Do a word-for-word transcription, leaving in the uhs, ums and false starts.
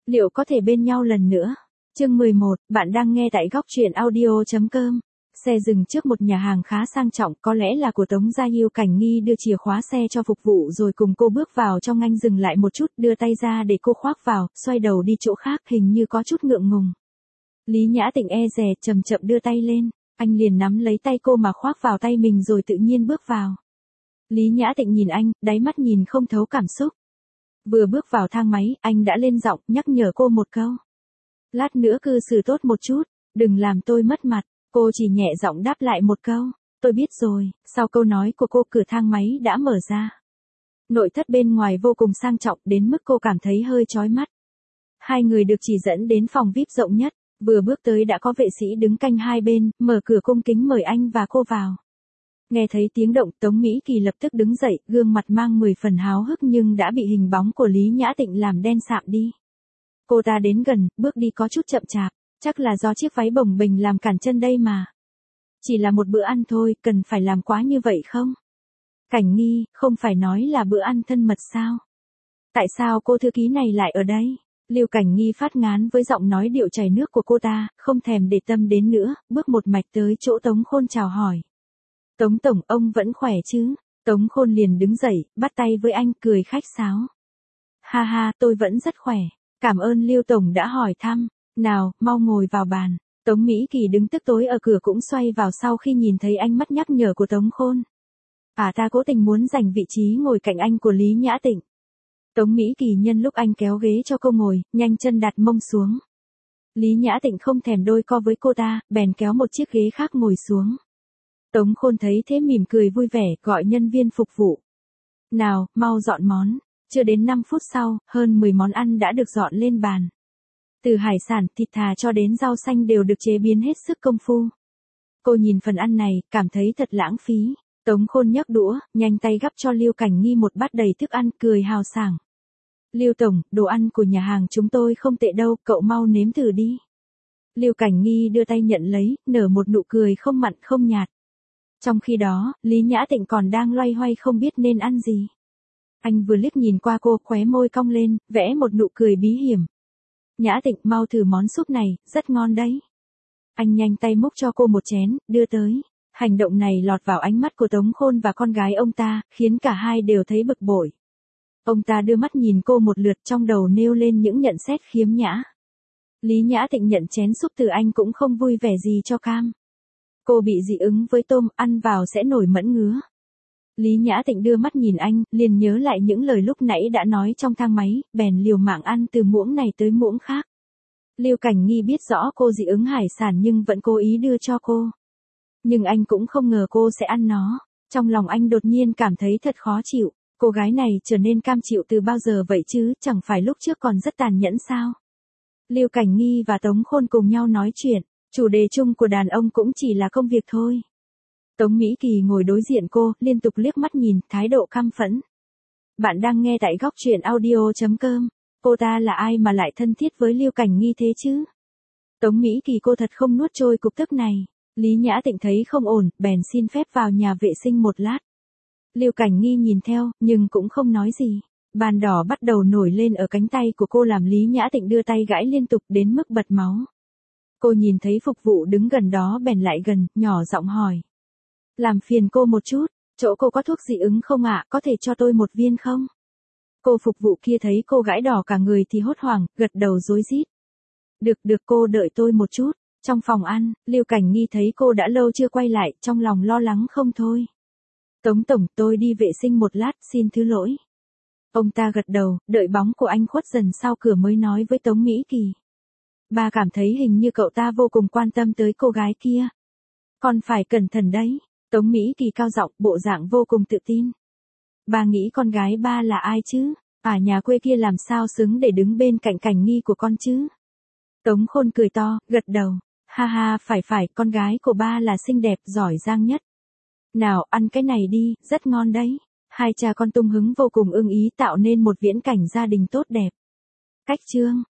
Liệu có thể bên nhau lần nữa? Chương mười một, bạn đang nghe tại góc truyện audio.com. Xe dừng trước một nhà hàng khá sang trọng, có lẽ là của Tống Gia Yêu. Cảnh Nghi đưa chìa khóa xe cho phục vụ rồi cùng cô bước vào trong. Anh dừng lại một chút, đưa tay ra để cô khoác vào, xoay đầu đi chỗ khác, hình như có chút ngượng ngùng. Lý Nhã Tịnh e dè, chậm chậm đưa tay lên, anh liền nắm lấy tay cô mà khoác vào tay mình rồi tự nhiên bước vào. Lý Nhã Tịnh nhìn anh, đáy mắt nhìn không thấu cảm xúc. Vừa bước vào thang máy, anh đã lên giọng, nhắc nhở cô một câu. Lát nữa cư xử tốt một chút, đừng làm tôi mất mặt. Cô chỉ nhẹ giọng đáp lại một câu, tôi biết rồi. Sau câu nói của cô, cửa thang máy đã mở ra. Nội thất bên ngoài vô cùng sang trọng đến mức cô cảm thấy hơi chói mắt. Hai người được chỉ dẫn đến phòng vi ai pi rộng nhất, vừa bước tới đã có vệ sĩ đứng canh hai bên, mở cửa cung kính mời anh và cô vào. Nghe thấy tiếng động, Tống Mỹ Kỳ lập tức đứng dậy, gương mặt mang mười phần háo hức nhưng đã bị hình bóng của Lý Nhã Tịnh làm đen sạm đi. Cô ta đến gần, bước đi có chút chậm chạp, chắc là do chiếc váy bồng bềnh làm cản chân đây mà. Chỉ là một bữa ăn thôi, cần phải làm quá như vậy không? Cảnh Nghi, không phải nói là bữa ăn thân mật sao? Tại sao cô thư ký này lại ở đây? Lưu Cảnh Nghi phát ngán với giọng nói điệu chảy nước của cô ta, không thèm để tâm đến nữa, bước một mạch tới chỗ Tống Khôn chào hỏi. Tống Tổng, ông vẫn khỏe chứ? Tống Khôn liền đứng dậy, bắt tay với anh, cười khách sáo. Ha ha, tôi vẫn rất khỏe. Cảm ơn Lưu Tổng đã hỏi thăm. Nào, mau ngồi vào bàn. Tống Mỹ Kỳ đứng tức tối ở cửa cũng xoay vào sau khi nhìn thấy ánh mắt nhắc nhở của Tống Khôn. À, ta cố tình muốn giành vị trí ngồi cạnh anh của Lý Nhã Tịnh. Tống Mỹ Kỳ nhân lúc anh kéo ghế cho cô ngồi, nhanh chân đặt mông xuống. Lý Nhã Tịnh không thèm đôi co với cô ta, bèn kéo một chiếc ghế khác ngồi xuống. Tống Khôn thấy thế mỉm cười vui vẻ, gọi nhân viên phục vụ. Nào, mau dọn món. Chưa đến năm phút sau, hơn mười món ăn đã được dọn lên bàn. Từ hải sản, thịt thà cho đến rau xanh đều được chế biến hết sức công phu. Cô nhìn phần ăn này, cảm thấy thật lãng phí. Tống Khôn nhấc đũa, nhanh tay gắp cho Lưu Cảnh Nghi một bát đầy thức ăn, cười hào sảng. Lưu Tổng, đồ ăn của nhà hàng chúng tôi không tệ đâu, cậu mau nếm thử đi. Lưu Cảnh Nghi đưa tay nhận lấy, nở một nụ cười không mặn không nhạt. Trong khi đó, Lý Nhã Tịnh còn đang loay hoay không biết nên ăn gì. Anh vừa liếc nhìn qua cô, khóe môi cong lên, vẽ một nụ cười bí hiểm. Nhã Tịnh, mau thử món súp này, rất ngon đấy. Anh nhanh tay múc cho cô một chén, đưa tới. Hành động này lọt vào ánh mắt của Tống Khôn và con gái ông ta, khiến cả hai đều thấy bực bội. Ông ta đưa mắt nhìn cô một lượt, trong đầu nêu lên những nhận xét khiếm nhã. Lý Nhã Tịnh nhận chén súp từ anh cũng không vui vẻ gì cho cam. Cô bị dị ứng với tôm, ăn vào sẽ nổi mẫn ngứa. Lý Nhã Tịnh đưa mắt nhìn anh, liền nhớ lại những lời lúc nãy đã nói trong thang máy, bèn liều mạng ăn từ muỗng này tới muỗng khác. Lưu Cảnh Nghi biết rõ cô dị ứng hải sản nhưng vẫn cố ý đưa cho cô. Nhưng anh cũng không ngờ cô sẽ ăn nó. Trong lòng anh đột nhiên cảm thấy thật khó chịu. Cô gái này trở nên cam chịu từ bao giờ vậy chứ, chẳng phải lúc trước còn rất tàn nhẫn sao? Lưu Cảnh Nghi và Tống Khôn cùng nhau nói chuyện, chủ đề chung của đàn ông cũng chỉ là công việc thôi. Tống Mỹ Kỳ ngồi đối diện cô, liên tục liếc mắt nhìn, thái độ căm phẫn. Bạn đang nghe tại góc truyện audio.com. Cô ta là ai mà lại thân thiết với Lưu Cảnh Nghi thế chứ? Tống Mỹ Kỳ, cô thật không nuốt trôi cục tức này. Lý Nhã Tịnh thấy không ổn, bèn xin phép vào nhà vệ sinh một lát. Lưu Cảnh Nghi nhìn theo, nhưng cũng không nói gì. Bàn đỏ bắt đầu nổi lên ở cánh tay của cô làm Lý Nhã Tịnh đưa tay gãi liên tục đến mức bật máu. Cô nhìn thấy phục vụ đứng gần đó bèn lại gần, nhỏ giọng hỏi. Làm phiền cô một chút, chỗ cô có thuốc dị ứng không ạ, có thể cho tôi một viên không? Cô phục vụ kia thấy cô gãi đỏ cả người thì hốt hoảng, gật đầu rối rít. Được được, cô đợi tôi một chút. Trong phòng ăn, Lưu Cảnh Nghi thấy cô đã lâu chưa quay lại, trong lòng lo lắng không thôi. Tống Tổng, tôi đi vệ sinh một lát, xin thứ lỗi. Ông ta gật đầu, đợi bóng của anh khuất dần sau cửa mới nói với Tống Mỹ Kỳ. Bà cảm thấy hình như cậu ta vô cùng quan tâm tới cô gái kia. Còn phải cẩn thận đấy. Tống Mỹ Kỳ cao giọng, bộ dạng vô cùng tự tin. Bà nghĩ con gái ba là ai chứ? À, nhà quê kia làm sao xứng để đứng bên cạnh Cảnh Nghi của con chứ? Tống Khôn cười to, gật đầu. Ha ha, phải phải, con gái của ba là xinh đẹp, giỏi giang nhất. Nào, ăn cái này đi, rất ngon đấy. Hai cha con tung hứng vô cùng ưng ý tạo nên một viễn cảnh gia đình tốt đẹp. Cách chương.